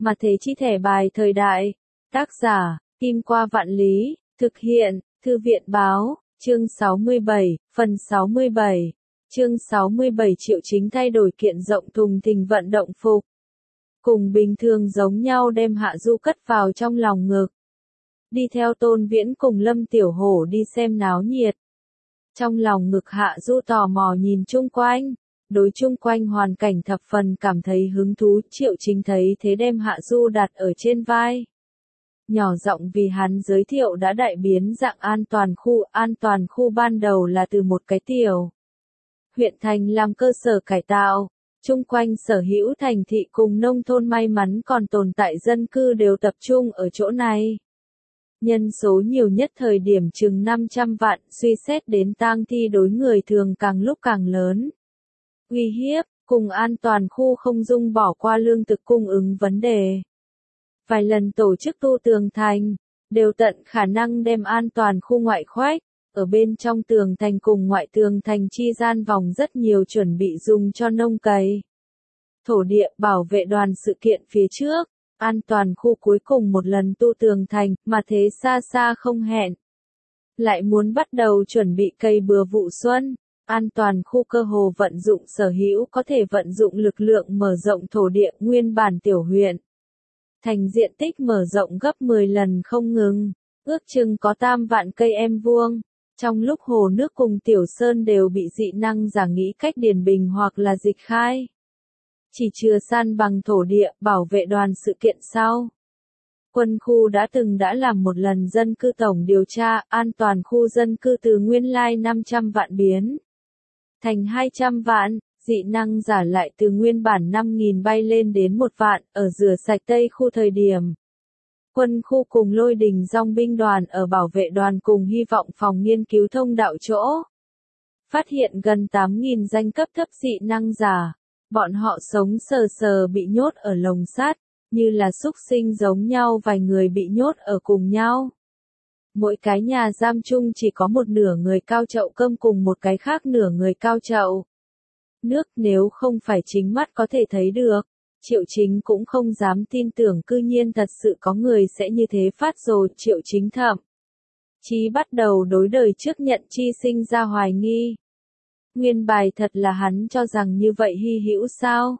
Mà thế chi thẻ bài thời đại. Tác giả, Kim Qua Vạn Lý, thực hiện, Thư viện báo, chương 67, phần 67. Chương 67 Triệu Chính thay đổi kiện rộng thùng thình vận động phục. Cùng bình thường giống nhau đem Hạ Du cất vào trong lòng ngực. Đi theo Tôn Viễn cùng Lâm Tiểu Hổ đi xem náo nhiệt. Trong lòng ngực Hạ Du tò mò nhìn chung quanh. Đối chung quanh hoàn cảnh thập phần cảm thấy hứng thú, Triệu Chính thấy thế đem Hạ Du đặt ở trên vai. Nhỏ giọng vì hắn giới thiệu đã đại biến dạng an toàn khu ban đầu là từ một cái tiểu huyện thành làm cơ sở cải tạo, chung quanh sở hữu thành thị cùng nông thôn may mắn còn tồn tại dân cư đều tập trung ở chỗ này. Nhân số nhiều nhất thời điểm chừng 500 vạn, suy xét đến tang thi đối người thường càng lúc càng lớn. Uy hiếp, cùng an toàn khu không dung bỏ qua lương thực cung ứng vấn đề. Vài lần tổ chức tu tường thành, đều tận khả năng đem an toàn khu ngoại khoách, ở bên trong tường thành cùng ngoại tường thành chi gian vòng rất nhiều chuẩn bị dùng cho nông cày. Thổ địa bảo vệ đoàn sự kiện phía trước, an toàn khu cuối cùng một lần tu tường thành, mà thế xa xa không hẹn. Lại muốn bắt đầu chuẩn bị cây bừa vụ xuân. An toàn khu cơ hồ vận dụng sở hữu có thể vận dụng lực lượng mở rộng thổ địa nguyên bản tiểu huyện. Thành diện tích mở rộng gấp 10 lần không ngừng, ước chừng có 3 vạn cây em vuông. Trong lúc hồ nước cùng tiểu sơn đều bị dị năng giả nghĩ cách điền bình hoặc là dịch khai. Chỉ chưa san bằng thổ địa bảo vệ đoàn sự kiện sau. Quân khu đã làm một lần dân cư tổng điều tra, an toàn khu dân cư từ nguyên lai 500 vạn biến thành 200 vạn, dị năng giả lại từ nguyên bản 5.000 bay lên đến 1 vạn, ở rửa sạch Tây khu thời điểm. Quân khu cùng Lôi Đình Dòng binh đoàn ở bảo vệ đoàn cùng hy vọng phòng nghiên cứu thông đạo chỗ. Phát hiện gần 8.000 danh cấp thấp dị năng giả, bọn họ sống sờ bị nhốt ở lồng sắt, như là súc sinh giống nhau vài người bị nhốt ở cùng nhau. Mỗi cái nhà giam chung chỉ có một nửa người cao chậu cơm cùng một cái khác nửa người cao chậu nước, nếu không phải chính mắt có thể thấy được. Triệu Chính cũng không dám tin tưởng cư nhiên thật sự có người sẽ như thế phát rồi. Triệu Chính thậm chí bắt đầu đối đời trước nhận chi sinh ra hoài nghi. Nguyên bài thật là hắn cho rằng như vậy hy hữu sao?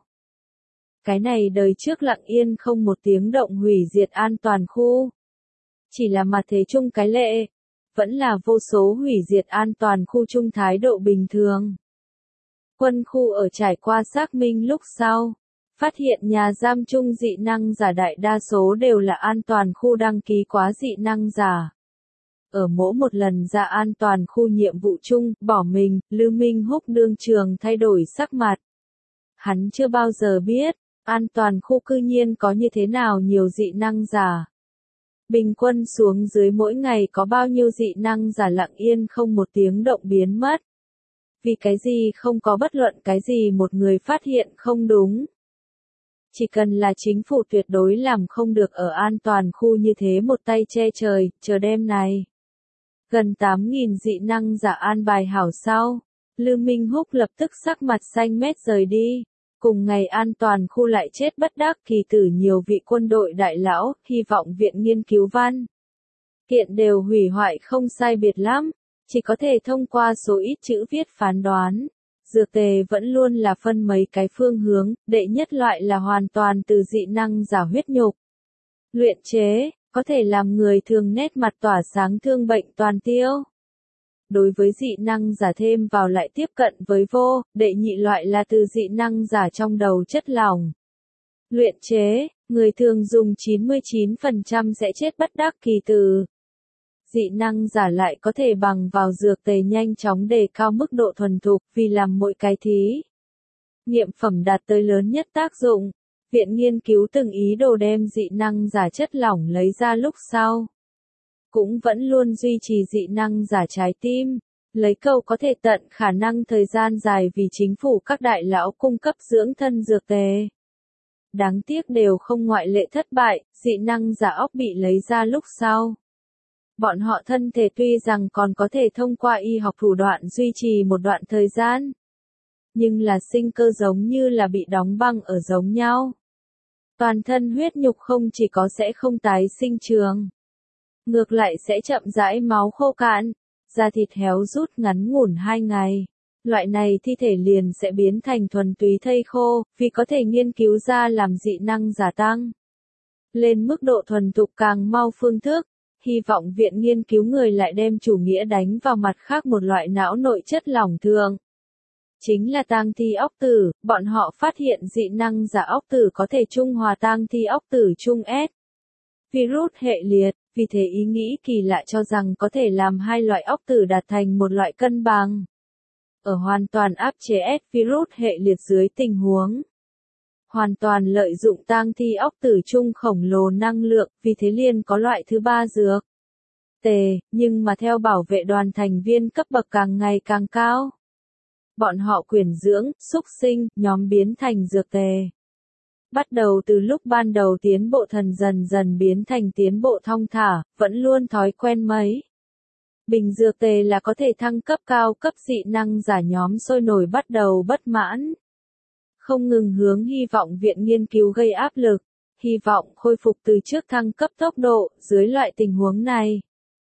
Cái này đời trước lặng yên không một tiếng động hủy diệt an toàn khu. Chỉ là mà thế chung cái lệ, vẫn là vô số hủy diệt an toàn khu chung thái độ bình thường. Quân khu ở trải qua xác minh lúc sau, phát hiện nhà giam chung dị năng giả đại đa số đều là an toàn khu đăng ký quá dị năng giả. Ở mỗi một lần ra an toàn khu nhiệm vụ chung, bỏ mình, Lưu Minh Húc đương trường thay đổi sắc mặt. Hắn chưa bao giờ biết, an toàn khu cư nhiên có như thế nào nhiều dị năng giả. Bình quân xuống dưới mỗi ngày có bao nhiêu dị năng giả lặng yên không một tiếng động biến mất. Vì cái gì không có bất luận cái gì một người phát hiện không đúng. Chỉ cần là chính phủ tuyệt đối làm không được ở an toàn khu như thế một tay che trời, chờ đêm này. Gần 8.000 dị năng giả an bài hảo sau, Lưu Minh Húc lập tức sắc mặt xanh mét rời đi. Cùng ngày an toàn khu lại chết bất đắc kỳ tử nhiều vị quân đội đại lão, hy vọng viện nghiên cứu văn kiện đều hủy hoại không sai biệt lắm, chỉ có thể thông qua số ít chữ viết phán đoán. Dược tề vẫn luôn là phân mấy cái phương hướng, đệ nhất loại là hoàn toàn từ dị năng giả huyết nhục luyện chế, có thể làm người thường nét mặt tỏa sáng thương bệnh toàn tiêu. Đối với dị năng giả thêm vào lại tiếp cận với vô, đệ nhị loại là từ dị năng giả trong đầu chất lỏng luyện chế, người thường dùng 99% sẽ chết bất đắc kỳ tử. Dị năng giả lại có thể bằng vào dược tề nhanh chóng đề cao mức độ thuần thục, vì làm mỗi cái thí nghiệm phẩm đạt tới lớn nhất tác dụng. Viện nghiên cứu từng ý đồ đem dị năng giả chất lỏng lấy ra lúc sau. Cũng vẫn luôn duy trì dị năng giả trái tim, lấy cầu có thể tận khả năng thời gian dài vì chính phủ các đại lão cung cấp dưỡng thân dược tề. Đáng tiếc đều không ngoại lệ thất bại, dị năng giả óc bị lấy ra lúc sau. Bọn họ thân thể tuy rằng còn có thể thông qua y học thủ đoạn duy trì một đoạn thời gian, nhưng là sinh cơ giống như là bị đóng băng ở giống nhau. Toàn thân huyết nhục không chỉ có sẽ không tái sinh trường, ngược lại sẽ chậm rãi máu khô cạn, da thịt héo rút ngắn ngủn 2 ngày. Loại này thi thể liền sẽ biến thành thuần túy thây khô, vì có thể nghiên cứu ra làm dị năng giả tăng lên mức độ thuần thục càng mau phương thức. Hy vọng viện nghiên cứu người lại đem chủ nghĩa đánh vào mặt khác một loại não nội chất lỏng thường. Chính là tang thi óc tử, bọn họ phát hiện dị năng giả óc tử có thể trung hòa tang thi óc tử chung S. Virus hệ liệt, vì thế ý nghĩ kỳ lạ cho rằng có thể làm hai loại óc tử đạt thành một loại cân bằng. Ở hoàn toàn áp chế S virus hệ liệt dưới tình huống. Hoàn toàn lợi dụng tang thi óc tử chung khổng lồ năng lượng, vì thế liền có loại thứ ba dược. Nhưng mà theo bảo vệ đoàn thành viên cấp bậc càng ngày càng cao. Bọn họ quyển dưỡng, xúc sinh, nhóm biến thành dược tề. Bắt đầu từ lúc ban đầu tiến bộ thần dần dần biến thành tiến bộ thong thả, vẫn luôn thói quen mấy. Bình dược tề là có thể thăng cấp cao cấp dị năng giả nhóm sôi nổi bắt đầu bất mãn. Không ngừng hướng hy vọng viện nghiên cứu gây áp lực, hy vọng khôi phục từ trước thăng cấp tốc độ, dưới loại tình huống này.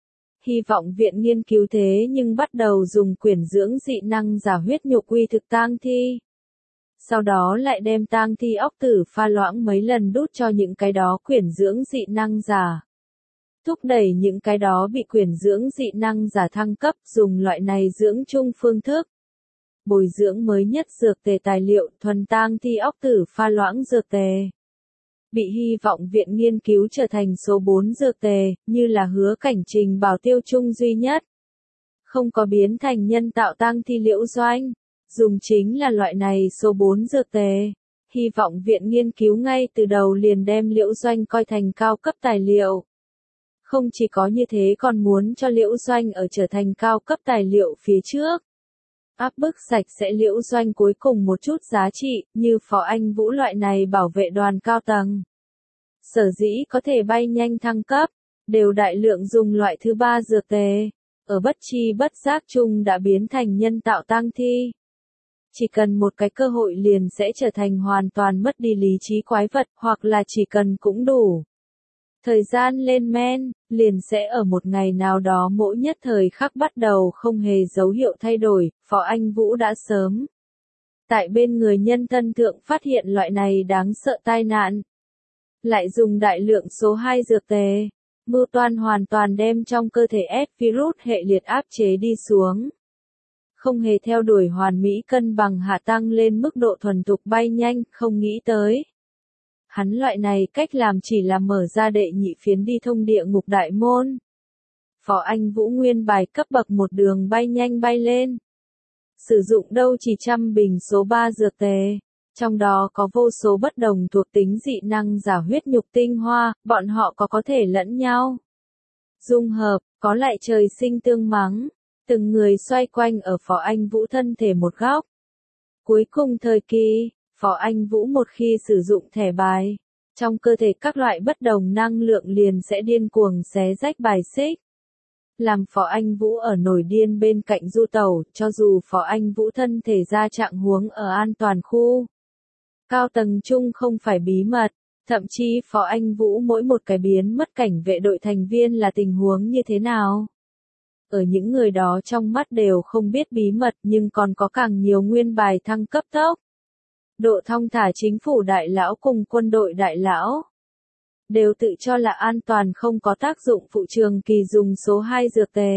Hy vọng viện nghiên cứu thế nhưng bắt đầu dùng quyển dưỡng dị năng giả huyết nhục uy thực tang thi. Sau đó lại đem tang thi óc tử pha loãng mấy lần đút cho những cái đó quyển dưỡng dị năng giả. Thúc đẩy những cái đó bị quyển dưỡng dị năng giả thăng cấp dùng loại này dưỡng chung phương thức. Bồi dưỡng mới nhất dược tề tài liệu thuần tang thi óc tử pha loãng dược tề. Bị hy vọng viện nghiên cứu trở thành số 4 dược tề, như là hứa cảnh trình bảo tiêu chung duy nhất. Không có biến thành nhân tạo tang thi liễu doanh. Dùng chính là loại này số 4 dược tề. Hy vọng viện nghiên cứu ngay từ đầu liền đem liễu doanh coi thành cao cấp tài liệu. Không chỉ có như thế còn muốn cho liễu doanh ở trở thành cao cấp tài liệu phía trước. Áp bức sạch sẽ liễu doanh cuối cùng một chút giá trị, như Phó Anh Vũ loại này bảo vệ đoàn cao tầng. Sở dĩ có thể bay nhanh thăng cấp, đều đại lượng dùng loại thứ ba dược tề, ở bất chi bất giác chung đã biến thành nhân tạo tang thi. Chỉ cần một cái cơ hội liền sẽ trở thành hoàn toàn mất đi lý trí quái vật, hoặc là chỉ cần cũng đủ. Thời gian lên men, liền sẽ ở một ngày nào đó mỗi nhất thời khắc bắt đầu không hề dấu hiệu thay đổi, Phó Anh Vũ đã sớm. Tại bên người nhân thân thượng phát hiện loại này đáng sợ tai nạn. Lại dùng đại lượng số 2 dược tề, mưu toan hoàn toàn đem trong cơ thể S virus hệ liệt áp chế đi xuống. Không hề theo đuổi hoàn mỹ cân bằng hạ tăng lên mức độ thuần thục bay nhanh, không nghĩ tới. Hắn loại này cách làm chỉ là mở ra đệ nhị phiến đi thông địa ngục đại môn. Phó Anh Vũ nguyên bài cấp bậc một đường bay nhanh bay lên. Sử dụng đâu chỉ 100 bình số 3 dược tề. Trong đó có vô số bất đồng thuộc tính dị năng giả huyết nhục tinh hoa, bọn họ có thể lẫn nhau. Dung hợp, có lại trời sinh tương mắng. Từng người xoay quanh ở Phó Anh Vũ thân thể một góc. Cuối cùng thời kỳ, Phó Anh Vũ một khi sử dụng thẻ bài, trong cơ thể các loại bất đồng năng lượng liền sẽ điên cuồng xé rách bài xích. Làm Phó Anh Vũ ở nổi điên bên cạnh du tẩu, cho dù Phó Anh Vũ thân thể ra trạng huống ở an toàn khu. Cao tầng chung không phải bí mật, thậm chí Phó Anh Vũ mỗi một cái biến mất cảnh vệ đội thành viên là tình huống như thế nào. Ở những người đó trong mắt đều không biết bí mật nhưng còn có càng nhiều nguyên bài thăng cấp tốc. Độ thong thả chính phủ đại lão cùng quân đội đại lão. Đều tự cho là an toàn không có tác dụng phụ trường kỳ dùng số 2 dược tề.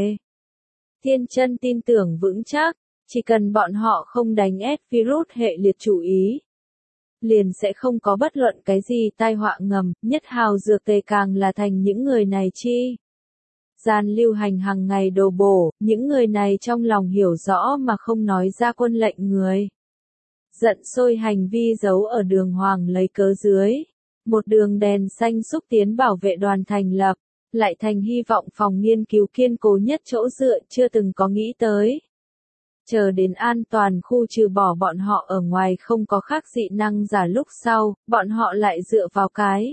Thiên chân tin tưởng vững chắc, chỉ cần bọn họ không đánh S virus hệ liệt chủ ý. Liền sẽ không có bất luận cái gì tai họa ngầm, nhất hào dược tề càng là thành những người này chi. Gian lưu hành hàng ngày đồ bổ, những người này trong lòng hiểu rõ mà không nói ra quân lệnh người. Giận sôi hành vi giấu ở đường hoàng lấy cớ dưới. Một đường đèn xanh xúc tiến bảo vệ đoàn thành lập, lại thành hy vọng phòng nghiên cứu kiên cố nhất chỗ dựa chưa từng có nghĩ tới. Chờ đến an toàn khu trừ bỏ bọn họ ở ngoài không có khác dị năng giả lúc sau, bọn họ lại dựa vào cái.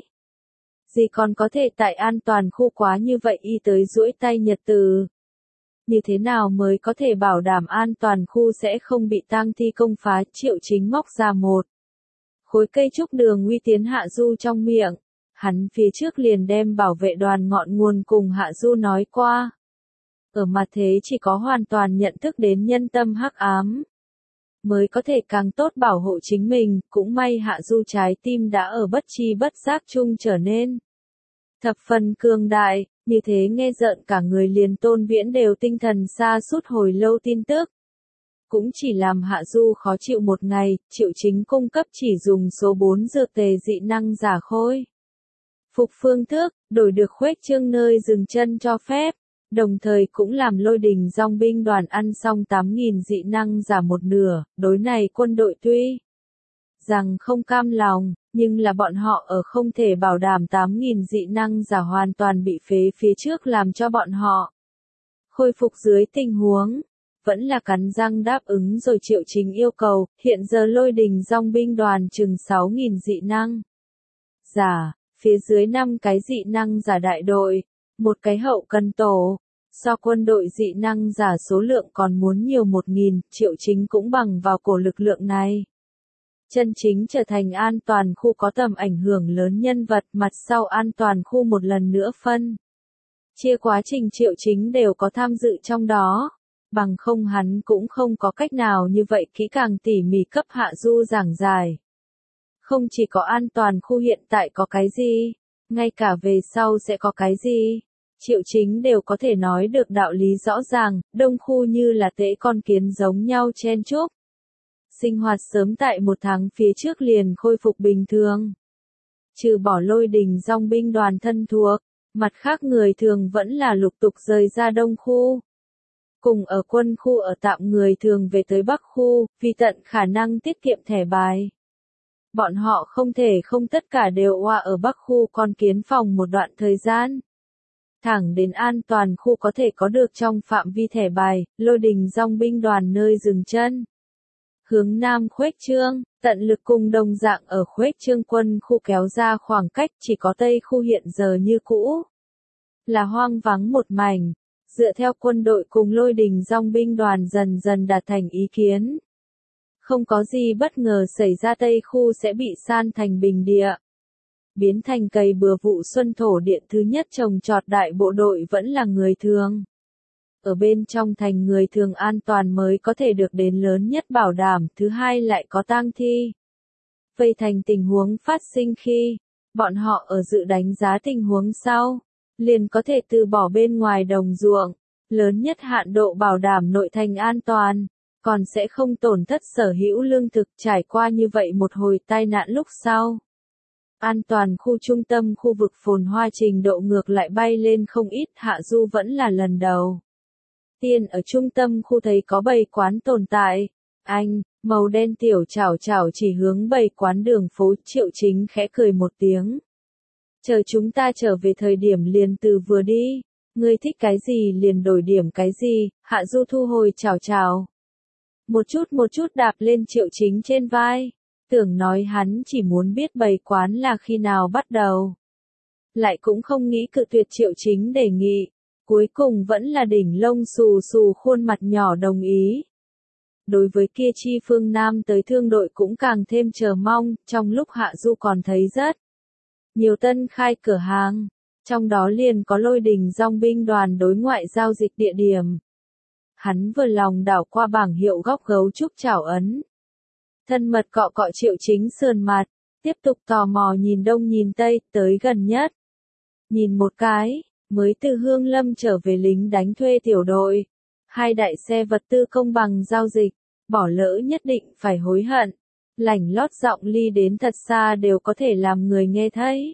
Gì còn có thể tại an toàn khu quá như vậy y tới duỗi tay nhật từ. Như thế nào mới có thể bảo đảm an toàn khu sẽ không bị tang thi công phá Triệu Chính móc ra một khối cây trúc đường uy tiến Hạ Du trong miệng. Hắn phía trước liền đem bảo vệ đoàn ngọn nguồn cùng Hạ Du nói qua. Ở mặt thế chỉ có hoàn toàn nhận thức đến nhân tâm hắc ám, mới có thể càng tốt bảo hộ chính mình, cũng may Hạ Du trái tim đã ở bất chi bất giác chung trở nên thập phần cường đại, như thế nghe rợn cả người liền Tôn Viễn đều tinh thần xa suốt hồi lâu tin tức. Cũng chỉ làm Hạ Du khó chịu một ngày, Triệu Chính cung cấp chỉ dùng số 4 dược tề dị năng giả khôi phục phương thức, đổi được khuếch trương nơi dừng chân cho phép, đồng thời cũng làm Lôi Đình Dòng binh đoàn ăn xong 8.000 dị năng giả một nửa, đối này quân đội tuy rằng không cam lòng, nhưng là bọn họ ở không thể bảo đảm 8.000 dị năng giả hoàn toàn bị phế phía trước làm cho bọn họ khôi phục dưới tình huống. Vẫn là cắn răng đáp ứng rồi Triệu Chính yêu cầu, hiện giờ Lôi Đình Dòng binh đoàn chừng 6.000 dị năng giả, phía dưới 5 cái dị năng giả đại đội, một cái hậu cần tổ, so quân đội dị năng giả số lượng còn muốn nhiều 1.000, Triệu Chính cũng bằng vào cổ lực lượng này. Chân chính trở thành an toàn khu có tầm ảnh hưởng lớn nhân vật, mặt sau an toàn khu một lần nữa phân chia quá trình Triệu Chính đều có tham dự trong đó. Bằng không hắn cũng không có cách nào như vậy kỹ càng tỉ mỉ cấp Hạ Du giảng giải. Không chỉ có an toàn khu hiện tại có cái gì, ngay cả về sau sẽ có cái gì, Triệu Chính đều có thể nói được đạo lý rõ ràng, đông khu như là tễ con kiến giống nhau chen chúc. Sinh hoạt sớm tại 1 tháng phía trước liền khôi phục bình thường. Trừ bỏ Lôi Đình Dòng binh đoàn thân thuộc, mặt khác người thường vẫn là lục tục rời ra đông khu. Cùng ở quân khu ở tạm người thường về tới Bắc khu, vì tận khả năng tiết kiệm thẻ bài. Bọn họ không thể không tất cả đều oa ở Bắc khu con kiến phòng một đoạn thời gian. Thẳng đến an toàn khu có thể có được trong phạm vi thẻ bài, Lôi Đình Dòng binh đoàn nơi dừng chân. Hướng Nam khuếch trương, tận lực cùng đồng dạng ở khuếch trương quân khu kéo ra khoảng cách, chỉ có Tây khu hiện giờ như cũ. Là hoang vắng một mảnh. Dựa theo quân đội cùng Lôi Đình Dòng binh đoàn dần dần đạt thành ý kiến. Không có gì bất ngờ xảy ra, Tây khu sẽ bị san thành bình địa. Biến thành cày bừa vụ xuân, thổ điện thứ nhất trồng trọt, đại bộ đội vẫn là người thường. Ở bên trong thành người thường an toàn mới có thể được đến lớn nhất bảo đảm, thứ hai lại có tang thi. Vây thành tình huống phát sinh khi, bọn họ ở dự đánh giá tình huống sau, liền có thể từ bỏ bên ngoài đồng ruộng, lớn nhất hạn độ bảo đảm nội thành an toàn, còn sẽ không tổn thất sở hữu lương thực. Trải qua như vậy một hồi tai nạn lúc sau. An toàn khu trung tâm khu vực phồn hoa trình độ ngược lại bay lên không ít, Hạ Du vẫn là lần đầu tiên ở trung tâm khu thấy có bầy quán tồn tại. Anh, màu đen tiểu chảo chảo chỉ hướng bầy quán đường phố, Triệu Chính khẽ cười một tiếng. Chờ chúng ta trở về thời điểm liền từ vừa đi, ngươi thích cái gì liền đổi điểm cái gì. Hạ Du thu hồi chảo chảo. Một chút đạp lên Triệu Chính trên vai. Tưởng nói hắn chỉ muốn biết bày quán là khi nào bắt đầu. Lại cũng không nghĩ cự tuyệt Triệu Chính đề nghị. Cuối cùng vẫn là đỉnh lông xù xù khuôn mặt nhỏ đồng ý. Đối với kia chi phương Nam tới thương đội cũng càng thêm chờ mong, trong lúc Hạ Du còn thấy rất nhiều tân khai cửa hàng, trong đó liền có Lôi Đình Dòng binh đoàn đối ngoại giao dịch địa điểm. Hắn vừa lòng đảo qua bảng hiệu góc gấu trúc chảo ấn. Thân mật cọ cọ Triệu Chính sườn mặt, tiếp tục tò mò nhìn đông nhìn tây, tới gần nhất. Nhìn một cái, mới từ Hương Lâm trở về lính đánh thuê tiểu đội. 2 đại xe vật tư công bằng giao dịch, bỏ lỡ nhất định phải hối hận. Lảnh lót giọng ly đến thật xa đều có thể làm người nghe thấy.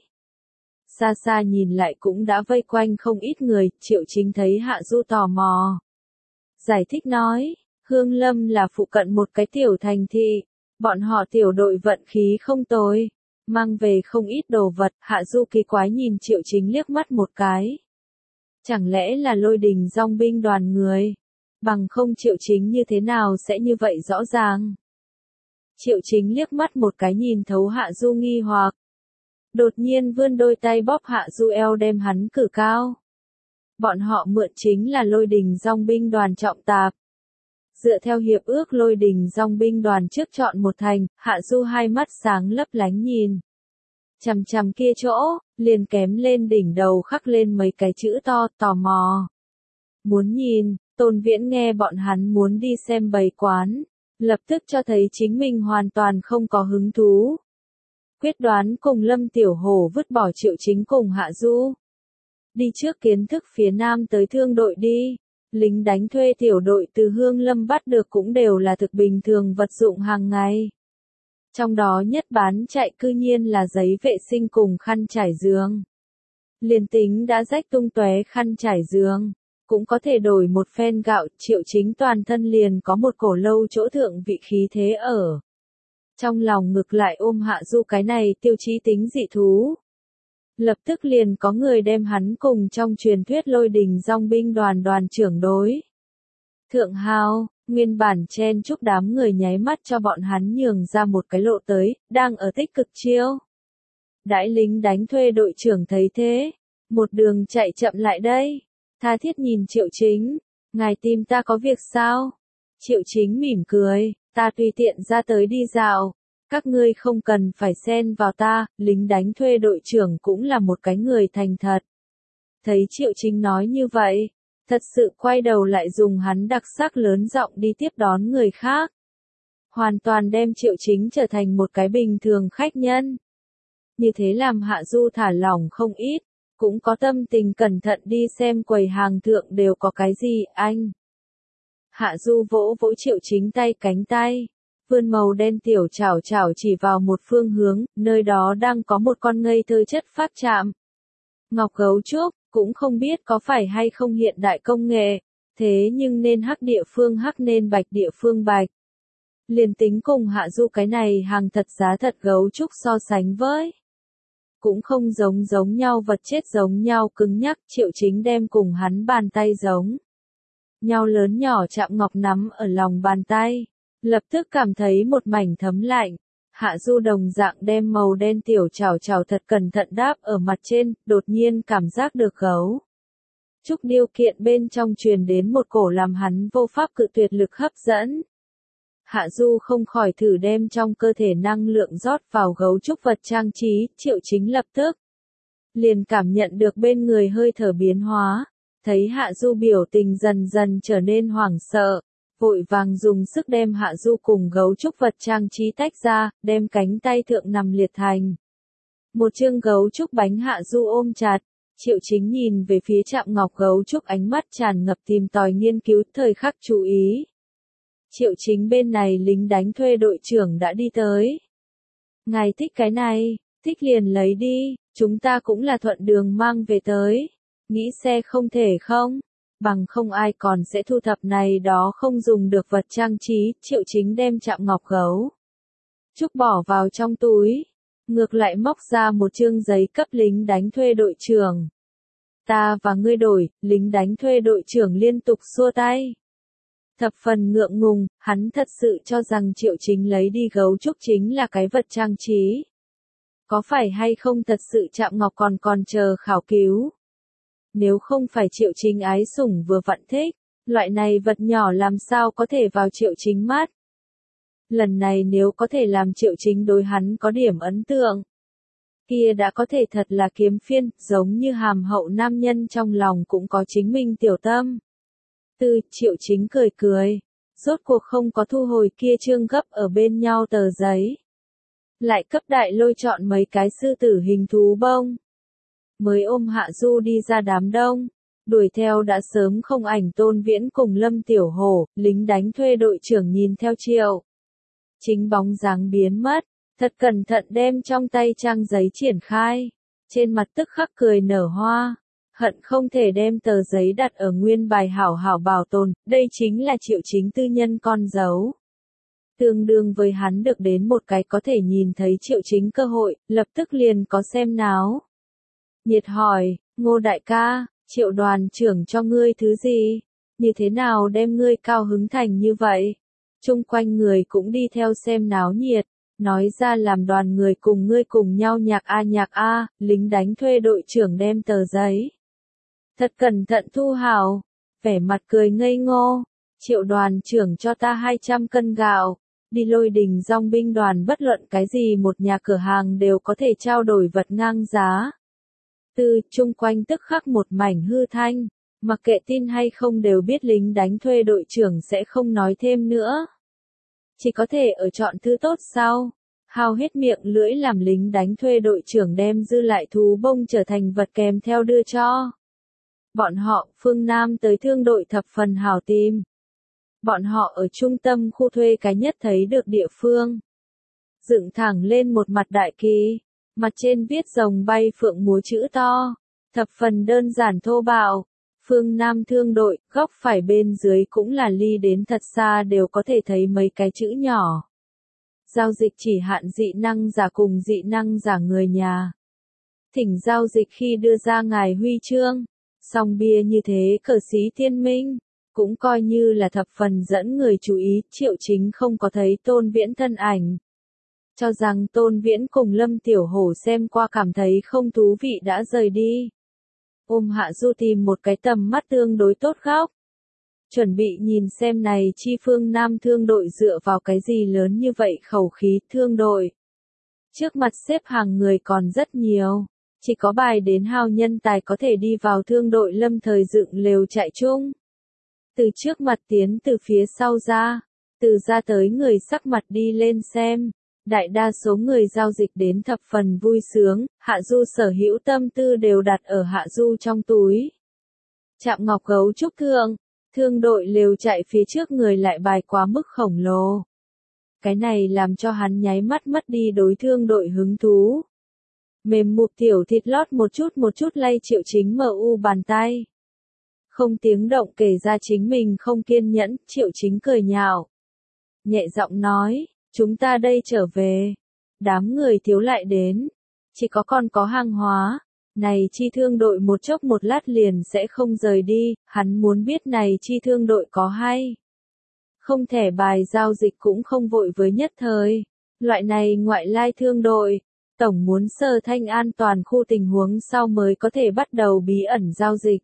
Xa xa nhìn lại cũng đã vây quanh không ít người, Triệu Chính thấy Hạ Du tò mò. Giải thích nói, Hương Lâm là phụ cận một cái tiểu thành thị, bọn họ tiểu đội vận khí không tồi, mang về không ít đồ vật. Hạ Du kỳ quái nhìn Triệu Chính liếc mắt một cái. Chẳng lẽ là Lôi Đình Dòng binh đoàn người? Bằng không Triệu Chính như thế nào sẽ như vậy rõ ràng? Triệu Chính liếc mắt một cái nhìn thấu Hạ Du nghi hoặc. Đột nhiên vươn đôi tay bóp Hạ Du eo đem hắn cử cao. Bọn họ mượn chính là Lôi Đình Dòng binh đoàn trọng tạp. Dựa theo hiệp ước Lôi Đình dòng binh đoàn trước chọn một thành, Hạ Du hai mắt sáng lấp lánh nhìn. Chằm chằm kia chỗ, liền kém lên đỉnh đầu khắc lên mấy cái chữ to, tò mò. Muốn nhìn, Tôn Viễn nghe bọn hắn muốn đi xem bày quán, lập tức cho thấy chính mình hoàn toàn không có hứng thú. Quyết đoán cùng Lâm Tiểu Hổ vứt bỏ Triệu Chính cùng Hạ Du. Đi trước kiến thức phía nam tới thương đội đi. Lính đánh thuê tiểu đội từ Hương Lâm bắt được cũng đều là thực bình thường vật dụng hàng ngày. Trong đó nhất bán chạy cư nhiên là giấy vệ sinh cùng khăn trải giường. Liền tính đã rách tung tóe khăn trải giường, cũng có thể đổi một phen gạo. Triệu Chính toàn thân liền có một cổ lâu chỗ thượng vị khí thế ở. Trong lòng ngực lại ôm Hạ Du cái này tiêu chí tính dị thú. Lập tức liền có người đem hắn cùng trong truyền thuyết Lôi Đình dòng binh đoàn đoàn trưởng đối. Thượng hào, nguyên bản chen chúc đám người nháy mắt cho bọn hắn nhường ra một cái lộ tới, đang ở tích cực chiêu. Đãi lính đánh thuê đội trưởng thấy thế, một đường chạy chậm lại đây, tha thiết nhìn Triệu Chính, ngài tìm ta có việc sao? Triệu Chính mỉm cười, ta tùy tiện ra tới đi dạo. Các ngươi không cần phải xen vào ta, lính đánh thuê đội trưởng cũng là một cái người thành thật. Thấy Triệu Chính nói như vậy, thật sự quay đầu lại dùng hắn đặc sắc lớn giọng đi tiếp đón người khác. Hoàn toàn đem Triệu Chính trở thành một cái bình thường khách nhân. Như thế làm Hạ Du thả lỏng không ít, cũng có tâm tình cẩn thận đi xem quầy hàng thượng đều có cái gì, anh. Hạ Du vỗ vỗ Triệu Chính tay cánh tay. Vươn màu đen tiểu chảo chảo chỉ vào một phương hướng, nơi đó đang có một con ngây thơ chất phát chạm. Ngọc gấu trúc, cũng không biết có phải hay không hiện đại công nghệ, thế nhưng nên hắc địa phương hắc nên bạch địa phương bạch. Liền tính cùng Hạ Du cái này hàng thật giá thật gấu trúc so sánh với. Cũng không giống nhau vật chết giống nhau cứng nhắc. Triệu Chính đem cùng hắn bàn tay giống nhau lớn nhỏ chạm ngọc nắm ở lòng bàn tay. Lập tức cảm thấy một mảnh thấm lạnh. Hạ Du đồng dạng đem màu đen tiểu chảo chảo thật cẩn thận đáp ở mặt trên, đột nhiên cảm giác được gấu trúc điêu kiện bên trong truyền đến một cổ làm hắn vô pháp cự tuyệt lực hấp dẫn. Hạ Du không khỏi thử đem trong cơ thể năng lượng rót vào gấu trúc vật trang trí. Triệu Chính lập tức liền cảm nhận được bên người hơi thở biến hóa, thấy Hạ Du biểu tình dần dần trở nên hoảng sợ. Vội vàng dùng sức đem Hạ Du cùng gấu trúc vật trang trí tách ra, đem cánh tay thượng nằm liệt thành một chương gấu trúc bánh. Hạ Du ôm chặt, Triệu Chính nhìn về phía chạm ngọc gấu trúc, ánh mắt tràn ngập tìm tòi nghiên cứu, thời khắc chú ý. Triệu Chính bên này lính đánh thuê đội trưởng đã đi tới. Ngài thích cái này, thích liền lấy đi, chúng ta cũng là thuận đường mang về tới. Nghĩ xe không thể không? Bằng không ai còn sẽ thu thập này đó không dùng được vật trang trí. Triệu Chính đem chạm ngọc gấu trúc bỏ vào trong túi, ngược lại móc ra một chương giấy cấp lính đánh thuê đội trưởng. Ta và ngươi đổi. Lính đánh thuê đội trưởng liên tục xua tay. Thập phần ngượng ngùng, hắn thật sự cho rằng Triệu Chính lấy đi gấu trúc chính là cái vật trang trí. Có phải hay không thật sự chạm ngọc còn chờ khảo cứu. Nếu không phải Triệu Chính ái sủng vừa vặn thích, loại này vật nhỏ làm sao có thể vào Triệu Chính mắt. Lần này nếu có thể làm Triệu Chính đối hắn có điểm ấn tượng, kia đã có thể thật là kiếm phiên, giống như hàm hậu nam nhân trong lòng cũng có chính mình tiểu tâm. Triệu Chính cười cười, rốt cuộc không có thu hồi kia chương gấp ở bên nhau tờ giấy. Lại cấp Đại Lôi chọn mấy cái sư tử hình thú bông. Mới ôm Hạ Du đi ra đám đông, đuổi theo đã sớm không ảnh Tôn Viễn cùng Lâm Tiểu Hổ. Lính đánh thuê đội trưởng nhìn theo Triệu Chính bóng dáng biến mất, thật cẩn thận đem trong tay trang giấy triển khai, trên mặt tức khắc cười nở hoa, hận không thể đem tờ giấy đặt ở nguyên bài hảo hảo bảo tồn. Đây chính là Triệu Chính tư nhân con dấu, tương đương với hắn được đến một cái có thể nhìn thấy Triệu Chính cơ hội, lập tức liền có xem náo. Nhiệt hỏi, Ngô đại ca, Triệu đoàn trưởng cho ngươi thứ gì? Như thế nào đem ngươi cao hứng thành như vậy? Chung quanh người cũng đi theo xem náo nhiệt, nói ra làm đoàn người cùng ngươi cùng nhau nhạc a. Lính đánh thuê đội trưởng đem tờ giấy thật cẩn thận thu hảo, vẻ mặt cười ngây ngô. Triệu đoàn trưởng cho ta 200 cân gạo, đi Lôi Đình dòng binh đoàn bất luận cái gì một nhà cửa hàng đều có thể trao đổi vật ngang giá. Chung quanh tức khắc một mảnh hư thanh, mặc kệ tin hay không đều biết lính đánh thuê đội trưởng sẽ không nói thêm nữa. Chỉ có thể ở chọn thứ tốt sau, hao hết miệng lưỡi làm lính đánh thuê đội trưởng đem dư lại thú bông trở thành vật kèm theo đưa cho. Bọn họ, phương Nam tới thương đội thập phần hảo tìm. Bọn họ ở trung tâm khu thuê cái nhất thấy được địa phương. Dựng thẳng lên một mặt đại kỳ, mặt trên viết rồng bay phượng múa chữ to, thập phần đơn giản thô bạo. Phương Nam thương đội, góc phải bên dưới cũng là ly đến thật xa đều có thể thấy mấy cái chữ nhỏ. Giao dịch chỉ hạn dị năng giả cùng dị năng giả người nhà. Thỉnh giao dịch khi đưa ra ngài huy chương, song bia như thế cờ xí thiên minh, cũng coi như là thập phần dẫn người chú ý. Triệu Chính không có thấy Tôn Viễn thân ảnh. Cho rằng Tôn Viễn cùng Lâm Tiểu Hổ xem qua cảm thấy không thú vị đã rời đi. Ôm Hạ Du tìm một cái tầm mắt tương đối tốt góc. Chuẩn bị nhìn xem này chi phương Nam thương đội dựa vào cái gì lớn như vậy khẩu khí thương đội. Trước mặt xếp hàng người còn rất nhiều, chỉ có bài đến hao nhân tài có thể đi vào thương đội lâm thời dựng lều chạy chung. Từ trước mặt tiến từ phía sau ra, từ ra tới người sắc mặt đi lên xem. Đại đa số người giao dịch đến thập phần vui sướng, Hạ Du sở hữu tâm tư đều đặt ở Hạ Du trong túi. Chạm ngọc gấu trúc thượng, thương đội lều chạy phía trước người lại bài quá mức khổng lồ. Cái này làm cho hắn nháy mắt mất đi đối thương đội hứng thú. Mềm mục tiểu thịt lót một chút lay Triệu Chính mu bàn tay. Không tiếng động kể ra chính mình không kiên nhẫn, Triệu Chính cười nhạo. Nhẹ giọng nói. Chúng ta đây trở về. Đám người thiếu lại đến. Chỉ có còn có hàng hóa. Này chi thương đội một chốc một lát liền sẽ không rời đi. Hắn muốn biết này chi thương đội có hay. Không thẻ bài giao dịch cũng không vội với nhất thời. Loại này ngoại lai thương đội. Tổng muốn sơ thanh an toàn khu tình huống sau mới có thể bắt đầu bí ẩn giao dịch.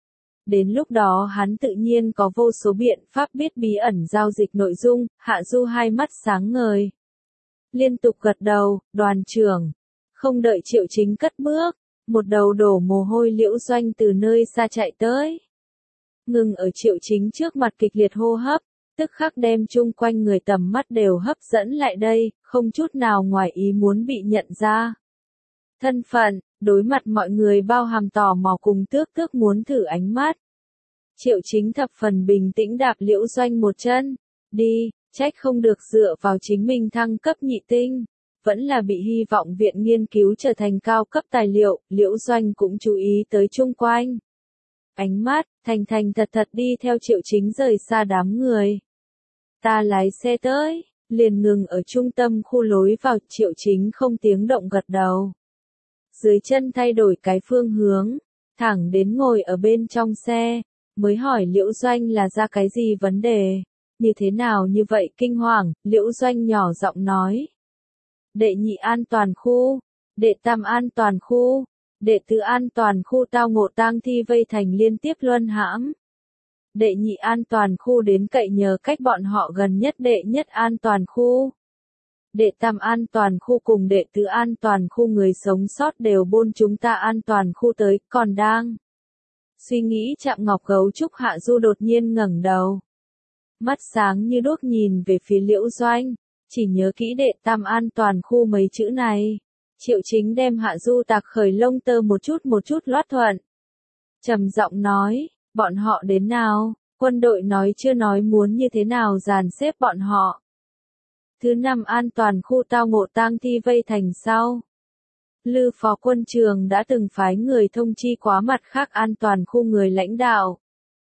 Đến lúc đó hắn tự nhiên có vô số biện pháp biết bí ẩn giao dịch nội dung. Hạ Du hai mắt sáng ngời. Liên tục gật đầu, đoàn trưởng. Không đợi Triệu Chính cất bước, một đầu đổ mồ hôi Liễu Doanh từ nơi xa chạy tới. Ngừng ở Triệu Chính trước mặt kịch liệt hô hấp, tức khắc đem chung quanh người tầm mắt đều hấp dẫn lại đây, không chút nào ngoài ý muốn bị nhận ra. Thân phận, đối mặt mọi người bao hàm tò mò cùng tước muốn thử ánh mắt. Triệu Chính thập phần bình tĩnh đạp Liễu Doanh một chân. Đi, trách không được dựa vào chính mình thăng cấp nhị tinh. Vẫn là bị hy vọng viện nghiên cứu trở thành cao cấp tài liệu, Liễu Doanh cũng chú ý tới chung quanh. Ánh mắt, thành thật đi theo Triệu Chính rời xa đám người. Ta lái xe tới, liền ngừng ở trung tâm khu lối vào, Triệu Chính không tiếng động gật đầu. Dưới chân thay đổi cái phương hướng, thẳng đến ngồi ở bên trong xe, mới hỏi Liễu Doanh là ra cái gì vấn đề, như thế nào như vậy kinh hoàng. Liễu Doanh nhỏ giọng nói. Đệ nhị an toàn khu, đệ tam an toàn khu, đệ tứ an toàn khu tao ngộ tang thi vây thành liên tiếp luân hãm. Đệ nhị an toàn khu đến cậy nhờ cách bọn họ gần nhất đệ nhất an toàn khu. Đệ tam an toàn khu cùng đệ tứ an toàn khu người sống sót đều bôn chúng ta an toàn khu tới, còn đang suy nghĩ chạm ngọc gấu trúc. Hạ Du đột nhiên ngẩng đầu. Mắt sáng như đuốc nhìn về phía Liễu Doanh, chỉ nhớ kỹ đệ tam an toàn khu mấy chữ này. Triệu Chính đem Hạ Du tạc khởi lông tơ một chút loát thuận. Trầm giọng nói, bọn họ đến nào, quân đội nói chưa nói muốn như thế nào dàn xếp bọn họ. Thứ năm an toàn khu tao ngộ tang thi vây thành sau. Lư phó quân trường đã từng phái người thông chi quá mặt khác an toàn khu người lãnh đạo.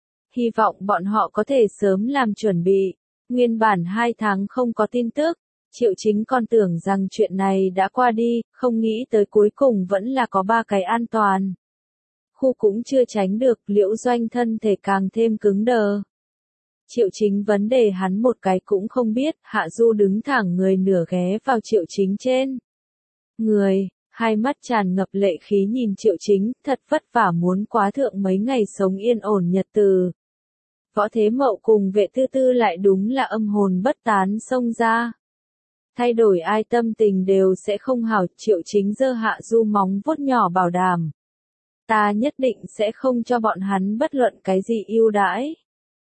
Hy vọng bọn họ có thể sớm làm chuẩn bị. Nguyên bản 2 tháng không có tin tức, Triệu Chính còn tưởng rằng chuyện này đã qua đi, không nghĩ tới cuối cùng vẫn là có 3 cái an toàn. Khu cũng chưa tránh được, Liễu Doanh thân thể càng thêm cứng đờ. Triệu Chính vấn đề hắn một cái cũng không biết, Hạ Du đứng thẳng người nửa ghé vào Triệu Chính trên người, hai mắt tràn ngập lệ khí nhìn Triệu Chính, thật vất vả muốn quá thượng mấy ngày sống yên ổn nhật từ. Võ Thế Mậu cùng Vệ Tư Tư lại đúng là âm hồn bất tán xông ra. Thay đổi ai tâm tình đều sẽ không hảo, Triệu Chính giơ Hạ Du móng vuốt nhỏ bảo đảm. Ta nhất định sẽ không cho bọn hắn bất luận cái gì ưu đãi.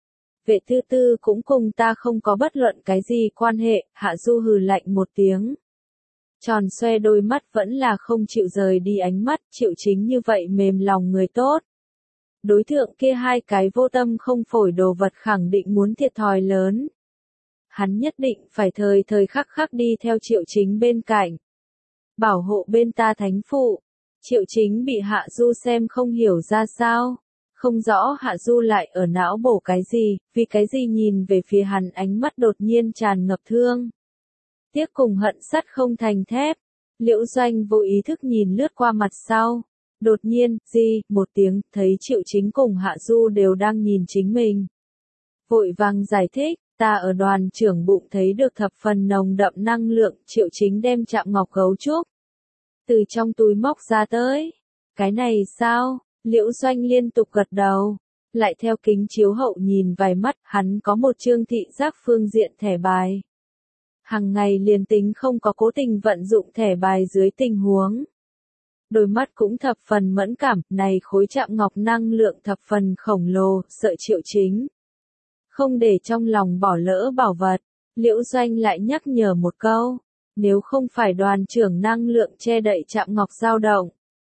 Vệ Tư Tư cũng cùng ta không có bất luận cái gì quan hệ, Hạ Du hừ lạnh một tiếng. Tròn xoe đôi mắt vẫn là không chịu rời đi ánh mắt, Triệu Chính như vậy mềm lòng người tốt. Đối tượng kia hai cái vô tâm không phổi đồ vật khẳng định muốn thiệt thòi lớn. Hắn nhất định phải thời thời khắc khắc đi theo Triệu Chính bên cạnh. Bảo hộ bên ta thánh phụ. Triệu Chính bị Hạ Du xem không hiểu ra sao. Không rõ Hạ Du lại ở não bổ cái gì, vì cái gì nhìn về phía hắn ánh mắt đột nhiên tràn ngập thương. Tiếc cùng hận sắt không thành thép. Liễu Doanh vô ý thức nhìn lướt qua mặt sau. Đột nhiên, một tiếng, thấy Triệu Chính cùng Hạ Du đều đang nhìn chính mình. Vội vàng giải thích, ta ở đoàn trưởng bụng thấy được thập phần nồng đậm năng lượng, Triệu Chính đem chạm ngọc gấu trúc. Từ trong túi móc ra tới. Cái này sao? Liễu Doanh liên tục gật đầu. Lại theo kính chiếu hậu nhìn vài mắt, hắn có một chương thị giác phương diện thẻ bài. Hằng ngày liền tính không có cố tình vận dụng thẻ bài dưới tình huống. Đôi mắt cũng thập phần mẫn cảm, này khối chạm ngọc năng lượng thập phần khổng lồ, sợ Triệu Chính. Không để trong lòng bỏ lỡ bảo vật, Liễu Doanh lại nhắc nhở một câu, nếu không phải đoàn trưởng năng lượng che đậy chạm ngọc dao động.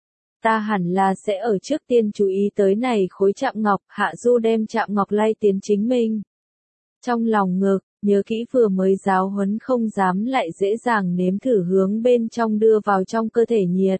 Ta hẳn là sẽ ở trước tiên chú ý tới này khối chạm ngọc, Hạ Du đem chạm ngọc lay tiến chính mình. Trong lòng ngực, nhớ kỹ vừa mới giáo huấn không dám lại dễ dàng nếm thử hướng bên trong đưa vào trong cơ thể nhiệt.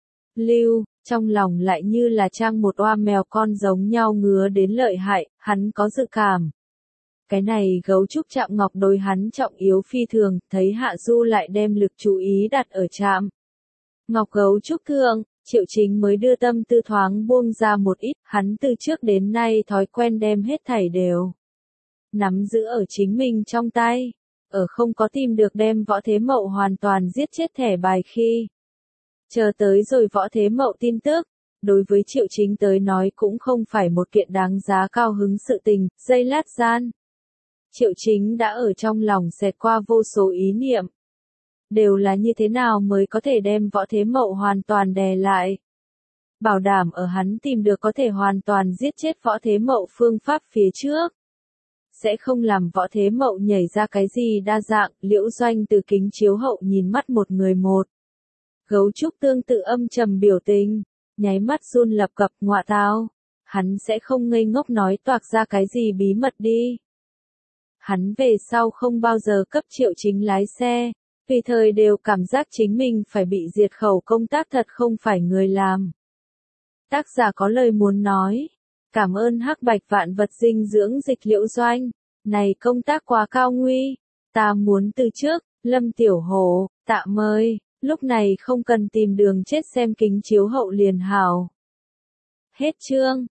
Lưu, trong lòng lại như là trang một oa mèo con giống nhau ngứa đến lợi hại, hắn có dự cảm. Cái này gấu trúc chạm ngọc đối hắn trọng yếu phi thường, thấy Hạ Du lại đem lực chú ý đặt ở chạm ngọc gấu trúc thượng, Triệu Chính mới đưa tâm tư thoáng buông ra một ít, hắn từ trước đến nay thói quen đem hết thảy đều nắm giữ ở chính mình trong tay, ở không có tìm được đem Võ Thế Mậu hoàn toàn giết chết thẻ bài khi. Chờ tới rồi Võ Thế Mậu tin tức, đối với Triệu Chính tới nói cũng không phải một kiện đáng giá cao hứng sự tình, giây lát gian. Triệu Chính đã ở trong lòng xẹt qua vô số ý niệm. Đều là như thế nào mới có thể đem Võ Thế Mậu hoàn toàn đè lại. Bảo đảm ở hắn tìm được có thể hoàn toàn giết chết Võ Thế Mậu phương pháp phía trước. Sẽ không làm Võ Thế Mậu nhảy ra cái gì đa dạng, Liễu Doanh từ kính chiếu hậu nhìn mắt một người một. Gấu trúc tương tự âm trầm biểu tình, nháy mắt run lập cập ngọa tao. Hắn sẽ không ngây ngốc nói toạc ra cái gì bí mật đi. Hắn về sau không bao giờ cấp Triệu Chính lái xe, vì thời đều cảm giác chính mình phải bị diệt khẩu công tác thật không phải người làm. Tác giả có lời muốn nói. Cảm ơn Hắc Bạch Vạn Vật dinh dưỡng dịch Liễu Doanh. Này công tác quá cao nguy. Ta muốn từ trước, Lâm Tiểu Hổ, tạm ơi, lúc này không cần tìm đường chết xem kính chiếu hậu liền hảo. Hết chương.